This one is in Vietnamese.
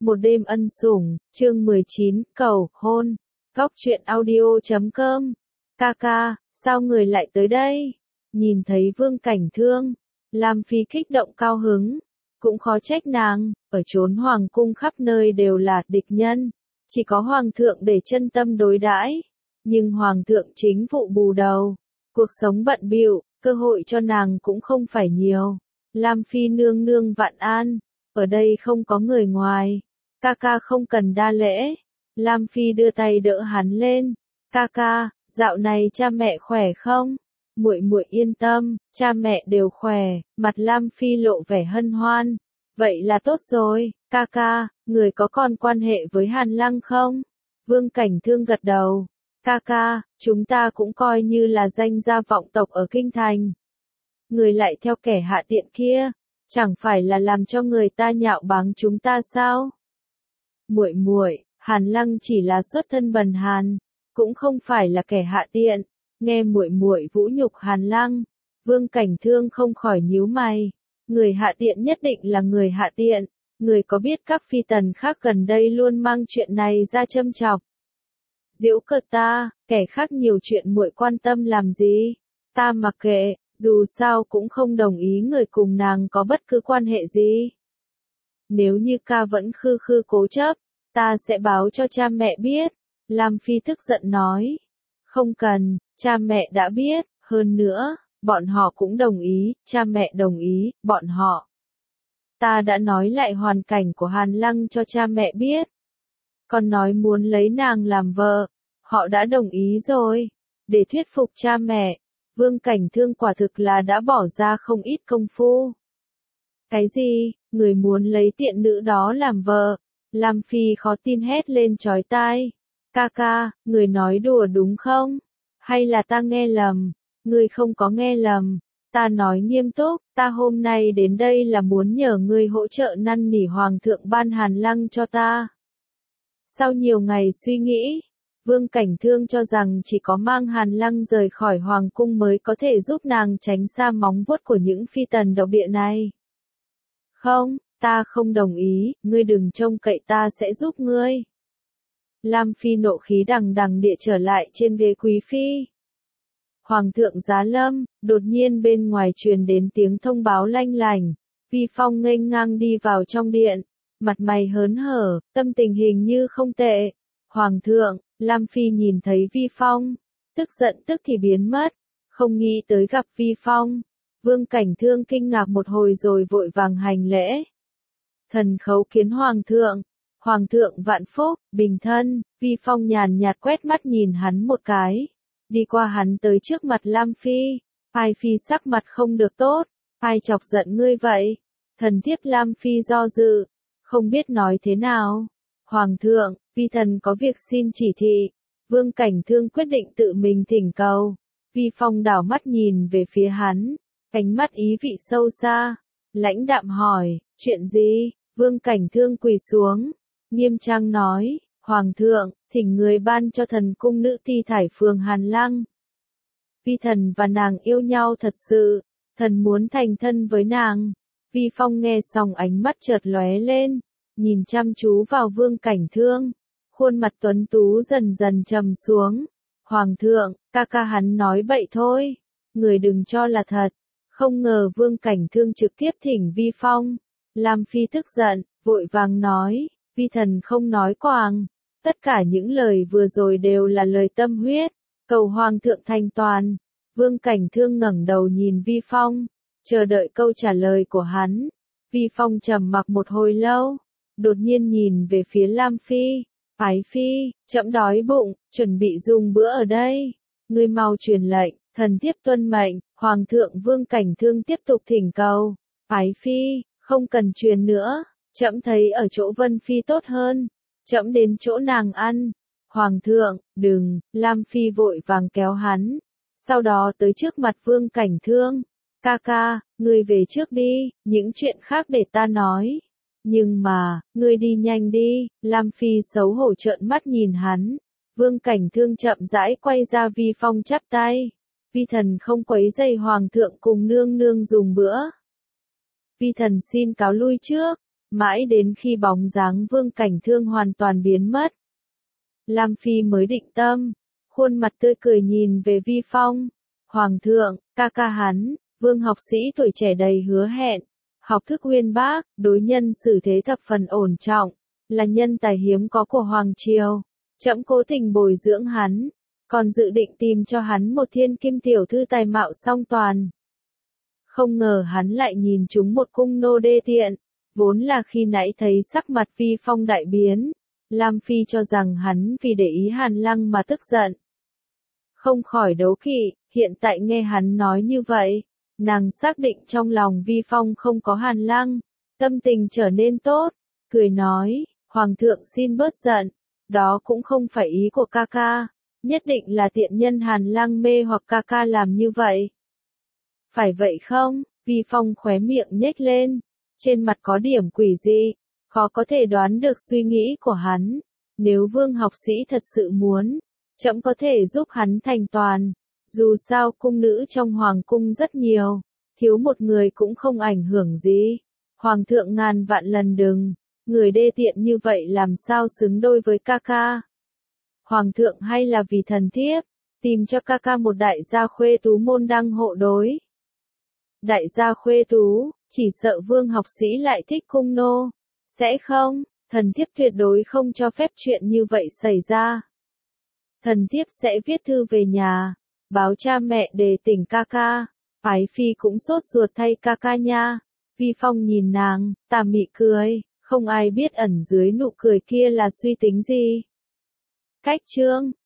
Một đêm ân sủng, chương 19, cầu hôn. Góc truyện audio.com. Ca, sao người lại tới đây? Nhìn thấy Vương Cảnh Thương, Lam Phi kích động cao hứng. Cũng khó trách nàng, ở chốn hoàng cung khắp nơi đều là địch nhân. Chỉ có hoàng thượng để chân tâm đối đãi. Nhưng hoàng thượng chính vụ bù đầu. Cuộc sống bận bịu, cơ hội cho nàng cũng không phải nhiều. Lam Phi nương nương vạn an. Ở đây không có người ngoài. Ca không cần đa lễ. Lam Phi đưa tay đỡ hắn lên. Ca, dạo này cha mẹ khỏe không? Muội yên tâm, cha mẹ đều khỏe. Mặt Lam Phi lộ vẻ hân hoan. Vậy là tốt rồi. Ca, người có còn quan hệ với Hàn Lăng không? Vương Cảnh Thương gật đầu. Ca, chúng ta cũng coi như là danh gia vọng tộc ở kinh thành. Người lại theo kẻ hạ tiện kia, chẳng phải là làm cho người ta nhạo báng chúng ta sao? Muội, Hàn Lăng chỉ là xuất thân bần hàn, cũng không phải là kẻ hạ tiện. Nghe muội vũ nhục Hàn Lăng, Vương Cảnh Thương không khỏi nhíu mày. Người hạ tiện nhất định là người hạ tiện. Người có biết các phi tần khác gần đây luôn mang chuyện này ra châm chọc. Giễu cợt ta, kẻ khác nhiều chuyện muội quan tâm làm gì? Ta mặc kệ, dù sao cũng không đồng ý người cùng nàng có bất cứ quan hệ gì. Nếu như ca vẫn khư cố chấp, ta sẽ báo cho cha mẹ biết. Lam Phi tức giận nói. Không cần, cha mẹ đã biết, hơn nữa, bọn họ cũng đồng ý, cha mẹ đồng ý, bọn họ. Ta đã nói lại hoàn cảnh của Hàn Lăng cho cha mẹ biết. Còn nói muốn lấy nàng làm vợ, họ đã đồng ý rồi. Để thuyết phục cha mẹ, Vương Cảnh Thương quả thực là đã bỏ ra không ít công phu. Cái gì, người muốn lấy tiện nữ đó làm vợ? Lam Phi khó tin hét lên chói tai. Ca, người nói đùa đúng không? Hay là ta nghe lầm? Người không có nghe lầm. Ta nói nghiêm túc, ta hôm nay đến đây là muốn nhờ ngươi hỗ trợ năn nỉ Hoàng thượng ban Hàn Lăng cho ta. Sau nhiều ngày suy nghĩ, Vương Cảnh Thương cho rằng chỉ có mang Hàn Lăng rời khỏi Hoàng cung mới có thể giúp nàng tránh xa móng vuốt của những phi tần độc địa này. Không, ta không đồng ý, ngươi đừng trông cậy ta sẽ giúp ngươi. Lam Phi nộ khí đằng địa trở lại trên ghế quý phi. Hoàng thượng giá lâm, đột nhiên bên ngoài truyền đến tiếng thông báo lanh lành. Vi Phong nghênh ngang đi vào trong điện, mặt mày hớn hở, tâm tình hình như không tệ. Hoàng thượng, Lam Phi nhìn thấy Vi Phong, tức giận tức thì biến mất, không nghĩ tới gặp Vi Phong. Vương Cảnh Thương kinh ngạc một hồi rồi vội vàng hành lễ. Thần khấu kiến Hoàng thượng vạn phúc, bình thân. Vi Phong nhàn nhạt quét mắt nhìn hắn một cái. Đi qua hắn tới trước mặt Lam Phi. Ai Phi sắc mặt không được tốt, ai chọc giận ngươi vậy? Thần thiếp Lam Phi do dự, không biết nói thế nào. Hoàng thượng, vi thần có việc xin chỉ thị. Vương Cảnh Thương quyết định tự mình thỉnh cầu. Vi Phong đảo mắt nhìn về phía hắn, ánh mắt ý vị sâu xa, lãnh đạm hỏi, chuyện gì? Vương Cảnh Thương quỳ xuống, nghiêm trang nói, Hoàng thượng, thỉnh người ban cho thần cung nữ thi thải phường Hàn Lăng. Vi thần và nàng yêu nhau thật sự, thần muốn thành thân với nàng. Vi Phong nghe xong ánh mắt chợt lóe lên, nhìn chăm chú vào Vương Cảnh Thương, khuôn mặt tuấn tú dần dần trầm xuống. Hoàng thượng, ca hắn nói bậy thôi, người đừng cho là thật. Không ngờ Vương Cảnh Thương trực tiếp thỉnh Vi Phong. Lam Phi tức giận, vội vàng nói, vi thần không nói quàng. Tất cả những lời vừa rồi đều là lời tâm huyết, cầu Hoàng thượng thành toàn. Vương Cảnh Thương ngẩng đầu nhìn Vi Phong, chờ đợi câu trả lời của hắn. Vi Phong trầm mặc một hồi lâu, đột nhiên nhìn về phía Lam Phi. Ái Phi, trẫm đói bụng, chuẩn bị dùng bữa ở đây. Ngươi mau truyền lệnh, thần thiếp tuân mệnh. Hoàng thượng Vương Cảnh Thương tiếp tục thỉnh cầu. Ái Phi, không cần truyền nữa, trẫm thấy ở chỗ Vân Phi tốt hơn. Trẫm đến chỗ nàng ăn. Hoàng thượng, đừng. Lam Phi vội vàng kéo hắn, sau đó tới trước mặt Vương Cảnh Thương. Ca, ngươi về trước đi, những chuyện khác để ta nói. Nhưng mà, ngươi đi nhanh đi. Lam Phi xấu hổ trợn mắt nhìn hắn. Vương Cảnh Thương chậm rãi quay ra. Vi Phong chắp tay. Vi thần không quấy rầy Hoàng thượng cùng nương nương dùng bữa. Vi thần xin cáo lui trước. Mãi đến khi bóng dáng Vương Cảnh Thương hoàn toàn biến mất, Lam Phi mới định tâm, khuôn mặt tươi cười nhìn về Vi Phong. Hoàng thượng, ca ca hắn, Vương học sĩ tuổi trẻ đầy hứa hẹn, học thức uyên bác, đối nhân xử thế thập phần ổn trọng, là nhân tài hiếm có của Hoàng Triều. Trẫm cố tình bồi dưỡng hắn, còn dự định tìm cho hắn một thiên kim tiểu thư tài mạo song toàn. Không ngờ hắn lại nhìn chúng một cung nô đê tiện, vốn là khi nãy thấy sắc mặt Vi Phong đại biến, Lam Phi cho rằng hắn vì để ý Hàn Lăng mà tức giận. Không khỏi đố kỵ, hiện tại nghe hắn nói như vậy, nàng xác định trong lòng Vi Phong không có Hàn Lăng, tâm tình trở nên tốt, cười nói, Hoàng thượng xin bớt giận, đó cũng không phải ý của ca ca, nhất định là tiện nhân Hàn Lăng mê hoặc ca ca làm như vậy. Phải vậy không? Vi Phong khóe miệng nhếch lên, trên mặt có điểm quỷ dị, khó có thể đoán được suy nghĩ của hắn. Nếu Vương học sĩ thật sự muốn, trẫm có thể giúp hắn thành toàn. Dù sao cung nữ trong hoàng cung rất nhiều, thiếu một người cũng không ảnh hưởng gì. Hoàng thượng ngàn vạn lần đừng, người đê tiện như vậy làm sao xứng đôi với ca ca. Hoàng thượng hay là vì thần thiếp, tìm cho ca ca một đại gia khuê tú môn đăng hộ đối. Đại gia khuê tú, chỉ sợ Vương học sĩ lại thích cung nô. Sẽ không, thần thiếp tuyệt đối không cho phép chuyện như vậy xảy ra. Thần thiếp sẽ viết thư về nhà, báo cha mẹ đề tỉnh ca ca. Ái phi cũng sốt ruột thay ca ca nha. Vi Phong nhìn nàng, tà mị cười, không ai biết ẩn dưới nụ cười kia là suy tính gì. Cách chương